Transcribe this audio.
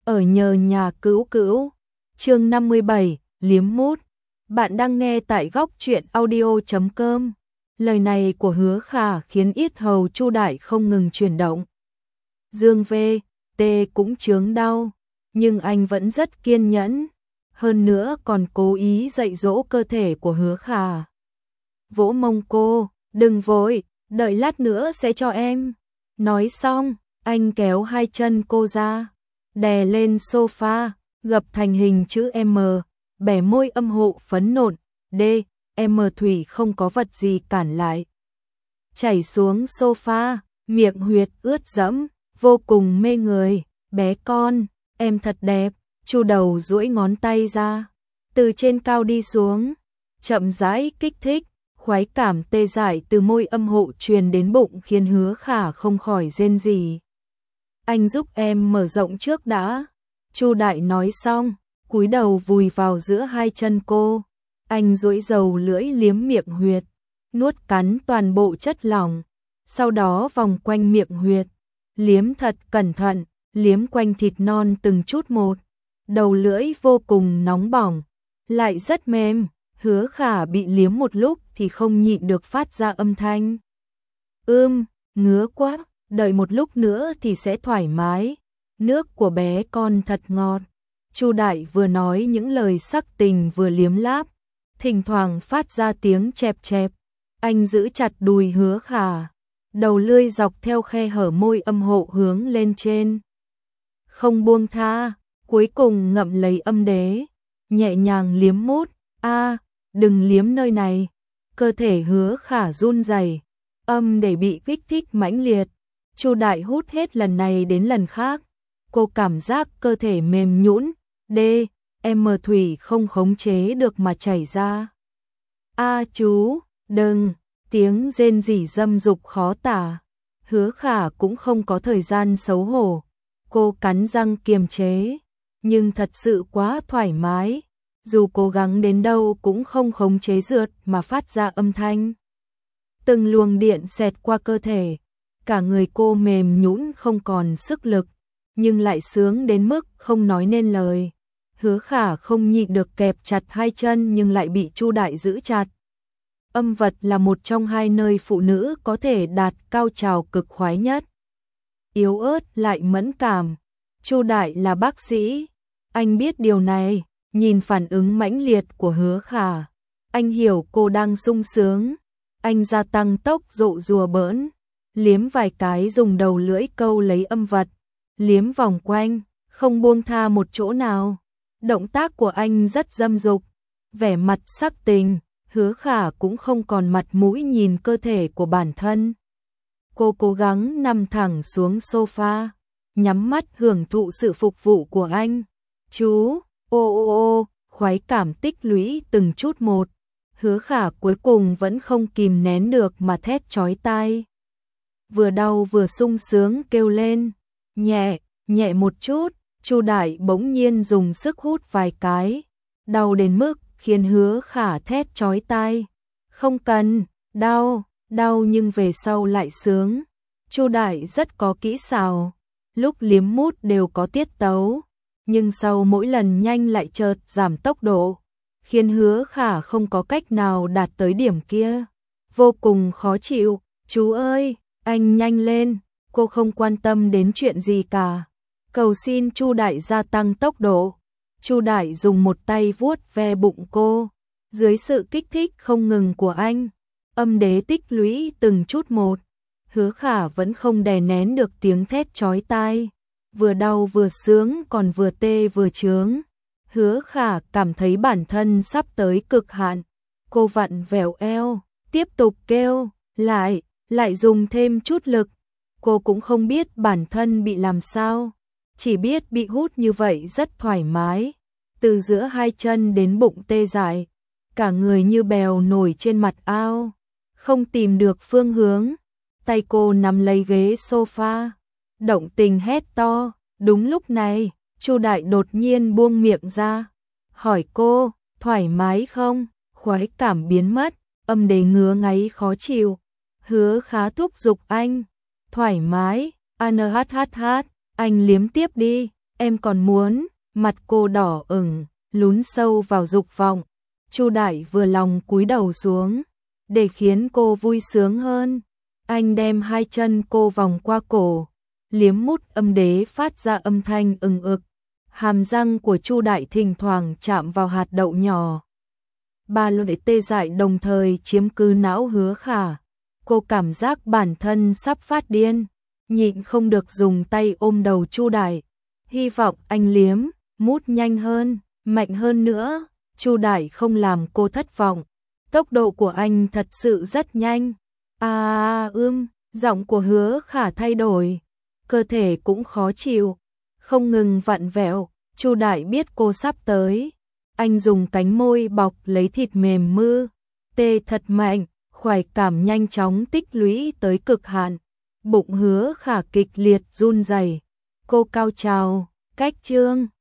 ở nhờ nhà cữu cữu. Chương 57, liếm mút. Bạn đang nghe tại góc truyện audio.com. Lời này của Hứa Khả khiến yết hầu Chu Đại không ngừng chuyển động. Dương V.T cũng chướng đau, nhưng anh vẫn rất kiên nhẫn, hơn nữa còn cố ý dạy dỗ cơ thể của Hứa Khả. Vỗ mông cô, đừng vội, đợi lát nữa sẽ cho em. Nói xong, anh kéo hai chân cô ra, đè lên sofa, gập thành hình chữ M, bẻ môi âm hộ phấn nộn, D, M thủy không có vật gì cản lại. Chảy xuống sofa, miệng huyệt ướt đẫm, vô cùng mê người. Bé con, em thật đẹp. Chu Đầu duỗi ngón tay ra, từ trên cao đi xuống, chậm rãi kích thích, khoái cảm tê dại từ môi âm hộ truyền đến bụng khiến Hứa Khả không khỏi rên rỉ. Anh giúp em mở rộng trước đã. Chu Đại nói xong, cúi đầu vùi vào giữa hai chân cô. Anh duỗi dầu lưỡi liếm miệng huyệt, nuốt cắn toàn bộ chất lỏng, sau đó vòng quanh miệng huyệt, liếm thật cẩn thận, liếm quanh thịt non từng chút một. Đầu lưỡi vô cùng nóng bỏng, lại rất mềm. Hứa Khả bị liếm một lúc thì không nhịn được phát ra âm thanh. Ngứa quá, đợi một lúc nữa thì sẽ thoải mái. Nước của bé con thật ngọt. Chu Đại vừa nói những lời sắc tình vừa liếm láp, thỉnh thoảng phát ra tiếng chẹp chẹp. Anh giữ chặt đùi Hứa Khả, đầu lưỡi dọc theo khe hở môi âm hộ hướng lên trên, không buông tha, cuối cùng ngậm lấy âm đế, nhẹ nhàng liếm mút. Đừng liếm nơi này. Cơ thể Hứa Khả run rẩy, âm để bị kích thích mãnh liệt. Chu Đại hút hết lần này đến lần khác, cô cảm giác cơ thể mềm nhũn, D, M thủy không khống chế được mà chảy ra. Chú, đừng, tiếng rên rỉ dâm dục khó tả. Hứa Khả cũng không có thời gian xấu hổ, cô cắn răng kiềm chế, nhưng thật sự quá thoải mái, dù cố gắng đến đâu cũng không khống chế rượt mà phát ra âm thanh. Từng luồng điện xẹt qua cơ thể, cả người cô mềm nhũn không còn sức lực, nhưng lại sướng đến mức không nói nên lời. Hứa Khả không nhịn được kẹp chặt hai chân nhưng lại bị Chu Đại giữ chặt. Âm vật là một trong hai nơi phụ nữ có thể đạt cao trào cực khoái nhất. Yếu ớt lại mẫn cảm. Chu Đại là bác sĩ, anh biết điều này, nhìn phản ứng mãnh liệt của Hứa Khả, anh hiểu cô đang sung sướng. Anh gia tăng tốc độ rùa bỡn, liếm vài cái dùng đầu lưỡi câu lấy âm vật, liếm vòng quanh, không buông tha một chỗ nào. Động tác của anh rất dâm dục, vẻ mặt sắc tình. Hứa Khả cũng không còn mặt mũi nhìn cơ thể của bản thân. Cô cố gắng nằm thẳng xuống sofa, nhắm mắt hưởng thụ sự phục vụ của anh. Chú, khoái cảm tích lũy từng chút một. Hứa Khả cuối cùng vẫn không kìm nén được mà thét chói tai. Vừa đau vừa sung sướng kêu lên, nhẹ một chút. Chu Đại bỗng nhiên dùng sức hút vài cái, đau đến mức khiến Hứa Khả thét chói tai. Không cần, đau nhưng về sau lại sướng. Chu Đại rất có kỹ xảo, lúc liếm mút đều có tiết tấu, nhưng sau mỗi lần nhanh lại chợt giảm tốc độ, khiến Hứa Khả không có cách nào đạt tới điểm kia. Vô cùng khó chịu. Chú ơi, anh nhanh lên. Cô không quan tâm đến chuyện gì cả, cầu xin Chu Đại gia tăng tốc độ. Chu Đại dùng một tay vuốt ve bụng cô, dưới sự kích thích không ngừng của anh, âm đế tích lũy từng chút một. Hứa Khả vẫn không đè nén được tiếng thét chói tai, vừa đau vừa sướng còn vừa tê vừa chướng. Hứa Khả cảm thấy bản thân sắp tới cực hạn, cô vặn vẹo eo, tiếp tục kêu, lại dùng thêm chút lực. Cô cũng không biết bản thân bị làm sao, chỉ biết bị hút như vậy rất thoải mái, từ giữa hai chân đến bụng tê dại, cả người như bèo nổi trên mặt ao, không tìm được phương hướng. Tay cô nắm lấy ghế sofa, động tình hét to. Đúng lúc này, Chu Đại đột nhiên buông miệng ra, hỏi cô, thoải mái không? Khoái cảm biến mất, âm đế ngứa ngáy khó chịu. Hứa Khả thúc giục anh, thoải mái, anh liếm tiếp đi. em còn muốn, mặt cô đỏ ửng, lún sâu vào dục vọng. Chu Đại vừa lòng cúi đầu xuống, để khiến cô vui sướng hơn. Anh đem hai chân cô vòng qua cổ, liếm mút âm đế phát ra âm thanh ừng ực. Hàm răng của Chu Đại thỉnh thoảng chạm vào hạt đậu nhỏ. Ba lưỡi tê dại đồng thời chiếm cứ não Hứa Khả. Cô cảm giác bản thân sắp phát điên, nhịn không được dùng tay ôm đầu Chu Đại. Hy vọng anh liếm, mút nhanh hơn, mạnh hơn nữa. Chu Đại không làm cô thất vọng. Tốc độ của anh thật sự rất nhanh. Giọng của Hứa Khả thay đổi, cơ thể cũng khó chịu, không ngừng vặn vẹo. Chu Đại biết cô sắp tới, anh dùng cánh môi bọc lấy thịt mềm mư, tê thật mạnh, khoái cảm nhanh chóng tích lũy tới cực hạn. Bụng Hứa Khả kịch liệt run rẩy. Cô cao trào, cách chương